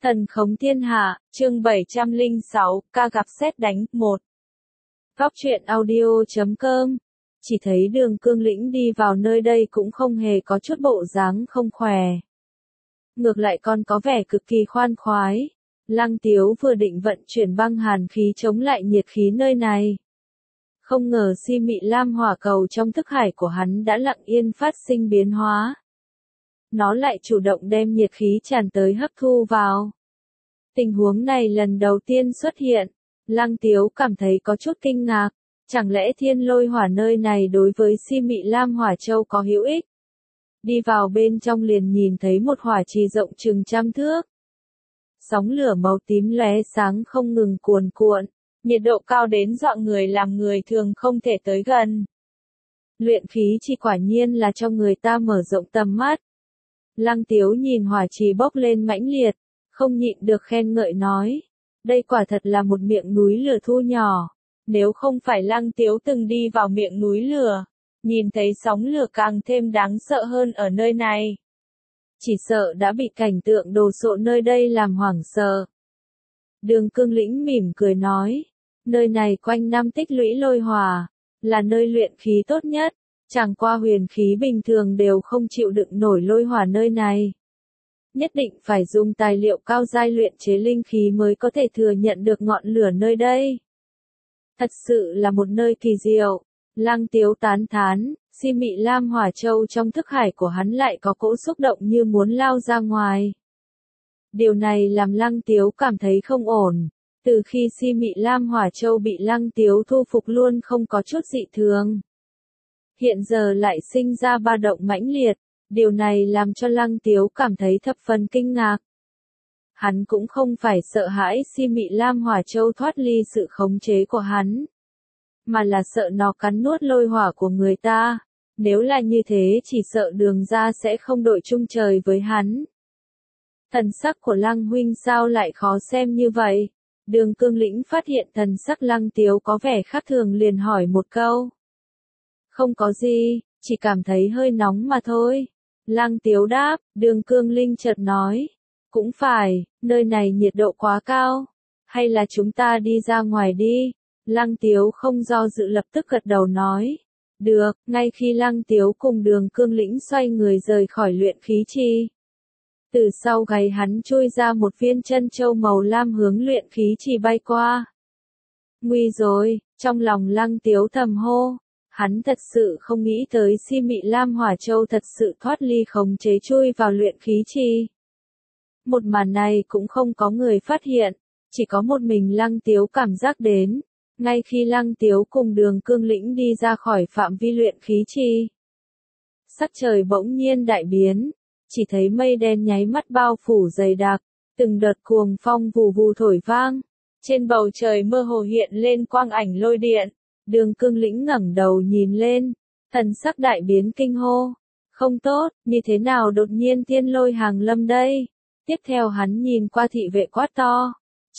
Thần khống thiên hạ, chương 706, ca gặp sét đánh, 1. Góc truyện audio.com. Chỉ thấy Đường Cương Lĩnh đi vào nơi đây cũng không hề có chút bộ dáng không khỏe. Ngược lại còn có vẻ cực kỳ khoan khoái. Lăng Tiếu vừa định vận chuyển băng hàn khí chống lại nhiệt khí nơi này. Không ngờ si mị lam hỏa cầu trong thức hải của hắn đã lặng yên phát sinh biến hóa. Nó lại chủ động đem nhiệt khí tràn tới hấp thu vào. Tình huống này lần đầu tiên xuất hiện, Lăng Tiếu cảm thấy có chút kinh ngạc, chẳng lẽ thiên lôi hỏa nơi này đối với si mị lam hỏa châu có hữu ích? Đi vào bên trong liền nhìn thấy một hỏa trì rộng chừng 100 thước. Sóng lửa màu tím lóe sáng không ngừng cuồn cuộn, nhiệt độ cao đến dọa người làm người thường không thể tới gần. Luyện khí chỉ quả nhiên là cho người ta mở rộng tầm mắt. Lăng Tiếu nhìn hỏa trì bốc lên mãnh liệt, không nhịn được khen ngợi nói. Đây quả thật là một miệng núi lửa thu nhỏ. Nếu không phải Lăng Tiếu từng đi vào miệng núi lửa, nhìn thấy sóng lửa càng thêm đáng sợ hơn ở nơi này. Chỉ sợ đã bị cảnh tượng đồ sộ nơi đây làm hoảng sợ. Đường Cương Lĩnh mỉm cười nói. Nơi này quanh năm tích lũy lôi hỏa, là nơi luyện khí tốt nhất. Chẳng qua huyền khí bình thường đều không chịu đựng nổi lôi hỏa nơi này. Nhất định phải dùng tài liệu cao giai luyện chế linh khí mới có thể thừa nhận được ngọn lửa nơi đây. Thật sự là một nơi kỳ diệu. Lăng Tiếu tán thán, si mị lam hỏa châu trong thức hải của hắn lại có cỗ xúc động như muốn lao ra ngoài. Điều này làm Lăng Tiếu cảm thấy không ổn. Từ khi si mị lam hỏa châu bị Lăng Tiếu thu phục luôn không có chút dị thường. Hiện giờ lại sinh ra ba động mãnh liệt, điều này làm cho Lăng Tiếu cảm thấy thập phần kinh ngạc. Hắn cũng không phải sợ hãi si mị lam hỏa châu thoát ly sự khống chế của hắn, mà là sợ nó cắn nuốt lôi hỏa của người ta. Nếu là như thế chỉ sợ Đường gia sẽ không đội chung trời với hắn. Thần sắc của Lăng huynh sao lại khó xem như vậy? Đường Cương Lĩnh phát hiện thần sắc Lăng Tiếu có vẻ khác thường liền hỏi một câu. Không có gì, chỉ cảm thấy hơi nóng mà thôi. Lăng Tiếu đáp. Đường Cương Linh chợt nói. Cũng phải, nơi này nhiệt độ quá cao. Hay là chúng ta đi ra ngoài đi. Lăng Tiếu không do dự lập tức gật đầu nói. Được, ngay khi Lăng Tiếu cùng Đường Cương Lĩnh xoay người rời khỏi luyện khí trì. Từ sau gáy hắn chui ra một viên chân châu màu lam hướng luyện khí trì bay qua. Nguy rồi, trong lòng Lăng Tiếu thầm hô. Hắn thật sự không nghĩ tới si mị lam hỏa châu thật sự thoát ly khống chế chui vào luyện khí trì. Một màn này cũng không có người phát hiện, chỉ có một mình Lăng Tiếu cảm giác đến. Ngay khi Lăng Tiếu cùng Đường Cương Lĩnh đi ra khỏi phạm vi luyện khí trì, sắc trời bỗng nhiên đại biến, chỉ thấy mây đen nháy mắt bao phủ dày đặc, từng đợt cuồng phong vù vù thổi vang, trên bầu trời mơ hồ hiện lên quang ảnh lôi điện. Đường Cương Lĩnh ngẩng đầu nhìn lên, thần sắc đại biến kinh hô. Không tốt, như thế nào đột nhiên thiên lôi hàng lâm đây? Tiếp theo hắn nhìn qua thị vệ quát to.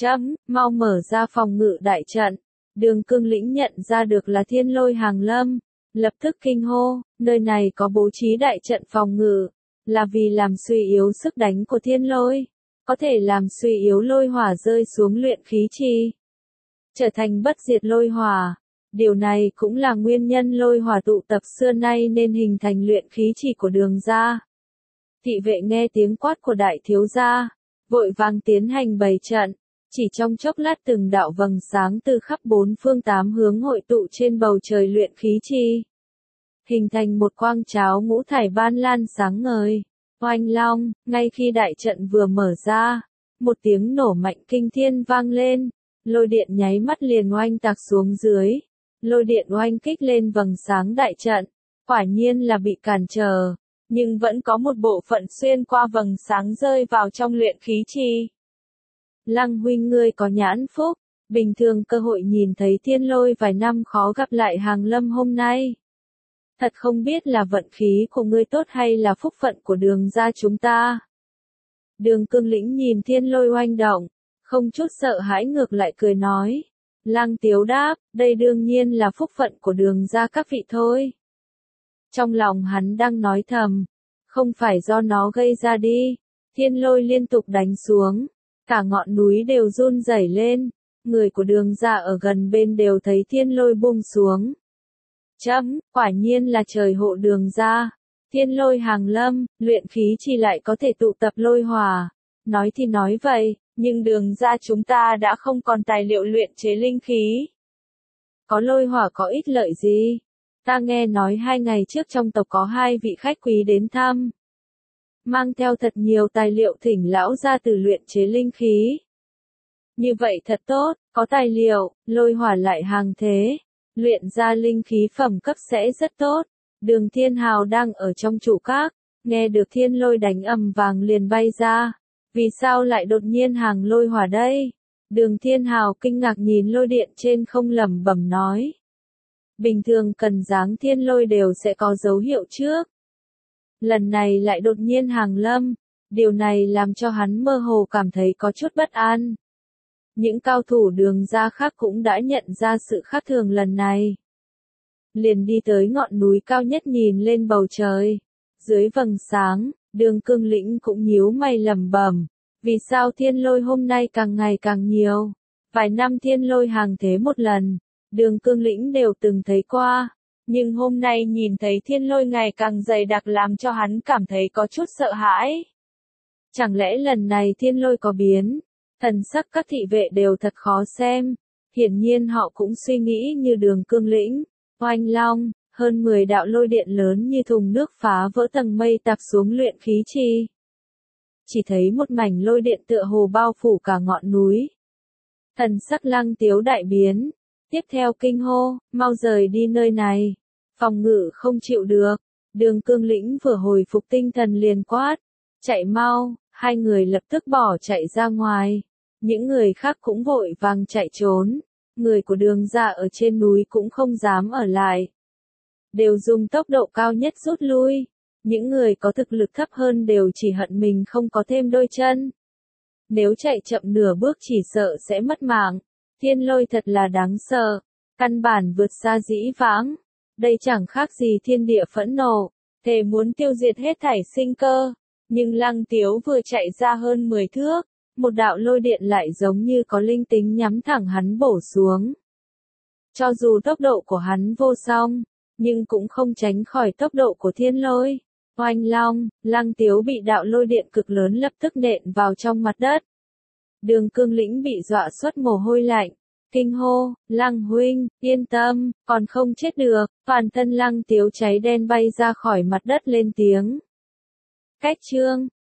Mau mở ra phòng ngự đại trận. Đường Cương Lĩnh nhận ra được là thiên lôi hàng lâm. Lập tức kinh hô, nơi này có bố trí đại trận phòng ngự. Là vì làm suy yếu sức đánh của thiên lôi. Có thể làm suy yếu lôi hỏa rơi xuống luyện khí trì. Trở thành bất diệt lôi hỏa. Điều này cũng là nguyên nhân lôi hỏa tụ tập xưa nay nên hình thành luyện khí trì của Đường gia. Thị vệ nghe tiếng quát của đại thiếu gia, vội vàng tiến hành bày trận, chỉ trong chốc lát từng đạo vầng sáng từ khắp bốn phương tám hướng hội tụ trên bầu trời luyện khí trì, hình thành một quang cháo ngũ thải ban lan sáng ngời. Oanh long, ngay khi đại trận vừa mở ra, một tiếng nổ mạnh kinh thiên vang lên, lôi điện nháy mắt liền oanh tạc xuống dưới. Lôi điện oanh kích lên vầng sáng đại trận, quả nhiên là bị cản trở, nhưng vẫn có một bộ phận xuyên qua vầng sáng rơi vào trong luyện khí trì. Lăng huynh ngươi có nhãn phúc, bình thường cơ hội nhìn thấy thiên lôi vài năm khó gặp lại hàng lâm hôm nay. Thật không biết là vận khí của ngươi tốt hay là phúc phận của Đường gia chúng ta. Đường Cương Lĩnh nhìn thiên lôi oanh động, không chút sợ hãi ngược lại cười nói. Lăng Tiếu đáp, đây đương nhiên là phúc phận của Đường gia các vị thôi. Trong lòng hắn đang nói thầm, không phải do nó gây ra đi, thiên lôi liên tục đánh xuống, Cả ngọn núi đều run rẩy lên, người của Đường gia ở gần bên đều thấy thiên lôi buông xuống. Quả nhiên là trời hộ Đường gia. Thiên lôi hàng lâm, luyện khí chi lại có thể tụ tập lôi hỏa. Nói thì nói vậy, nhưng Đường gia chúng ta đã không còn tài liệu luyện chế linh khí. Có lôi hỏa có ích lợi gì? Ta nghe nói 2 ngày trước trong tộc có 2 vị khách quý đến thăm. Mang theo thật nhiều tài liệu thỉnh lão gia tử luyện chế linh khí. Như vậy thật tốt, có tài liệu, lôi hỏa lại hàng thế. Luyện ra linh khí phẩm cấp sẽ rất tốt. Đường Thiên Hào đang ở trong trụ các, nghe được thiên lôi đánh ầm vàng liền bay ra. Vì sao lại đột nhiên hàng lôi hỏa đây? Đường Thiên Hào kinh ngạc nhìn lôi điện trên không lẩm bẩm nói. Bình thường cần giáng thiên lôi đều sẽ có dấu hiệu trước. Lần này lại đột nhiên hàng lâm, điều này làm cho hắn mơ hồ cảm thấy có chút bất an. Những cao thủ Đường gia khác cũng đã nhận ra sự khác thường lần này. Liền đi tới ngọn núi cao nhất nhìn lên bầu trời. Dưới vầng sáng, Đường Cương Lĩnh cũng nhíu mày lẩm bẩm. Vì sao thiên lôi hôm nay càng ngày càng nhiều? Vài năm thiên lôi hàng thế một lần, Đường Cương Lĩnh đều từng thấy qua. Nhưng hôm nay nhìn thấy thiên lôi ngày càng dày đặc làm cho hắn cảm thấy có chút sợ hãi. Chẳng lẽ lần này thiên lôi có biến? Thần sắc các thị vệ đều thật khó xem. Hiển nhiên họ cũng suy nghĩ như Đường Cương Lĩnh. Oanh long, hơn 10 đạo lôi điện lớn như thùng nước phá vỡ tầng mây tạt xuống luyện khí chi. Chỉ thấy một mảnh lôi điện tựa hồ bao phủ cả ngọn núi. Thần sắc Lăng Tiếu đại biến. Tiếp theo kinh hô, mau rời đi nơi này. Phòng ngự không chịu được. Đường Cương Lĩnh vừa hồi phục tinh thần liền quát. Chạy mau, 2 người lập tức bỏ chạy ra ngoài. Những người khác cũng vội vàng chạy trốn. Người của Đường gia ở trên núi cũng không dám ở lại. Đều dùng tốc độ cao nhất rút lui. Những người có thực lực thấp hơn đều chỉ hận mình không có thêm đôi chân. Nếu chạy chậm nửa bước chỉ sợ sẽ mất mạng. Thiên lôi thật là đáng sợ. Căn bản vượt xa dĩ vãng. Đây chẳng khác gì thiên địa phẫn nộ. Thề muốn tiêu diệt hết thảy sinh cơ. Nhưng Lăng Tiếu vừa chạy ra hơn 10 thước. Một đạo lôi điện lại giống như có linh tính nhắm thẳng hắn bổ xuống. Cho dù tốc độ của hắn vô song, nhưng cũng không tránh khỏi tốc độ của thiên lôi. Oanh long, Lăng Tiếu bị đạo lôi điện cực lớn lập tức nện vào trong mặt đất. Đường Cương Lĩnh bị dọa xuất mồ hôi lạnh. Kinh hô, Lăng huynh, yên tâm, còn không chết được. Toàn thân Lăng Tiếu cháy đen bay ra khỏi mặt đất lên tiếng. Cách chương